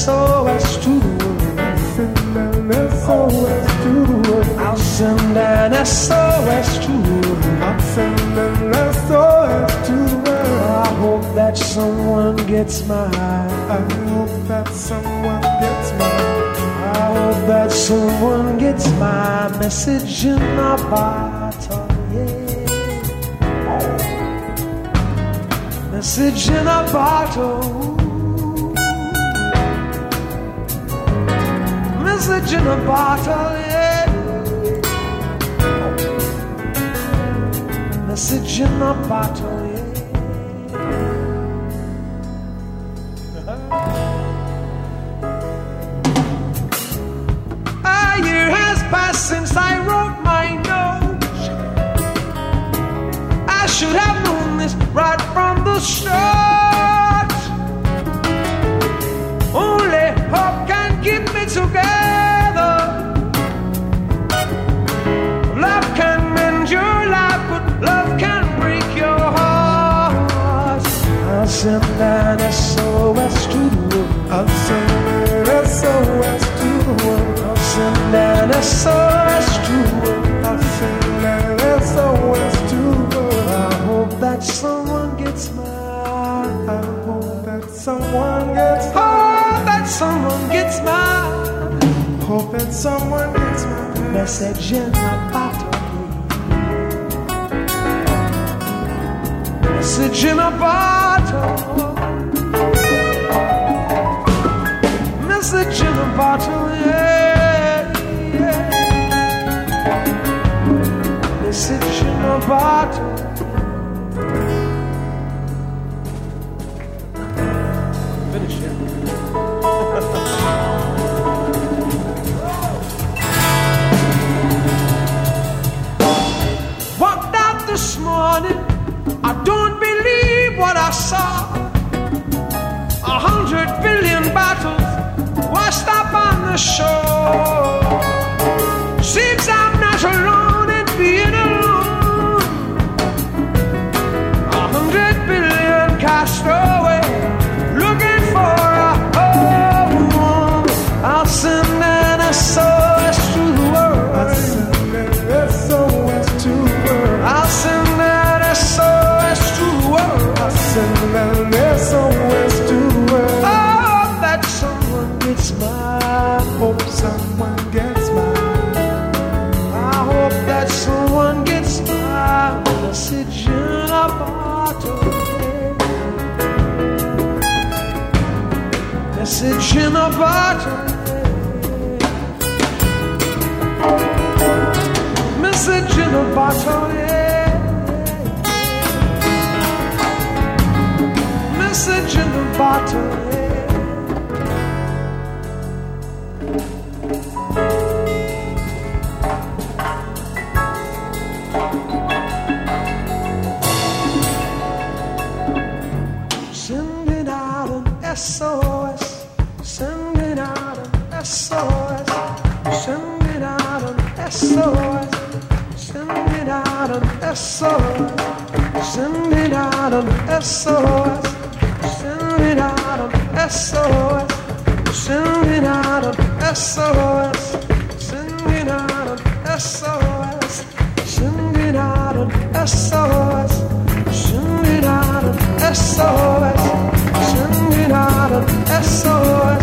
SOS to the world. I'll send an SOS to the world. I'll send an SOS to the world. I hope that someone gets mine. I hope that someone gets mine. I hope that someone gets my message in a bottle, yeah. Message in a bottle. Message in a bottle, yeah. Message in a bottle, yeah. A year has passed since I wrote my note. I should have known this right from the start. Only hope can keep me together. Love can mend your life, but love can break your heart. I'll send an SOS to the world. I'll send an SOS to the world. I'll send an SOS to the world. I'll send an SOS to the world. I hope that someone gets mine. I hope that someone gets mine. Hope that someone gets mine. Hope that someone gets mine. Message in a bottle. Message in a bottle. Message in a bottle, yeah, yeah. Message in a bottle. Finish it. Walked out this morning, I don't believe what I saw. 100 billion bottles washed up on the shore. Seems I'm not alone in being alone. 100 billion cast away, looking for a home. I'll send an SOS to the world. I'll send an SOS to the world. I'll send an SOS to the world. I'll send an SOS to the world. I hope that someone gets mine. Hope someone gets mine. I hope that someone gets mine. Message in a bottle. Message in a bottle. Message in a bottle, yeah. Message in a bottle, yeah. Sending out an SOS. Sending out an SOS. Sending out an SOS. Sending out an SOS. Sending out an SOS. Sending out an SOS. Sending out an SOS. Sending out an SOS. Sending out an SOS. Sending out an SOS. Sending out an SOS.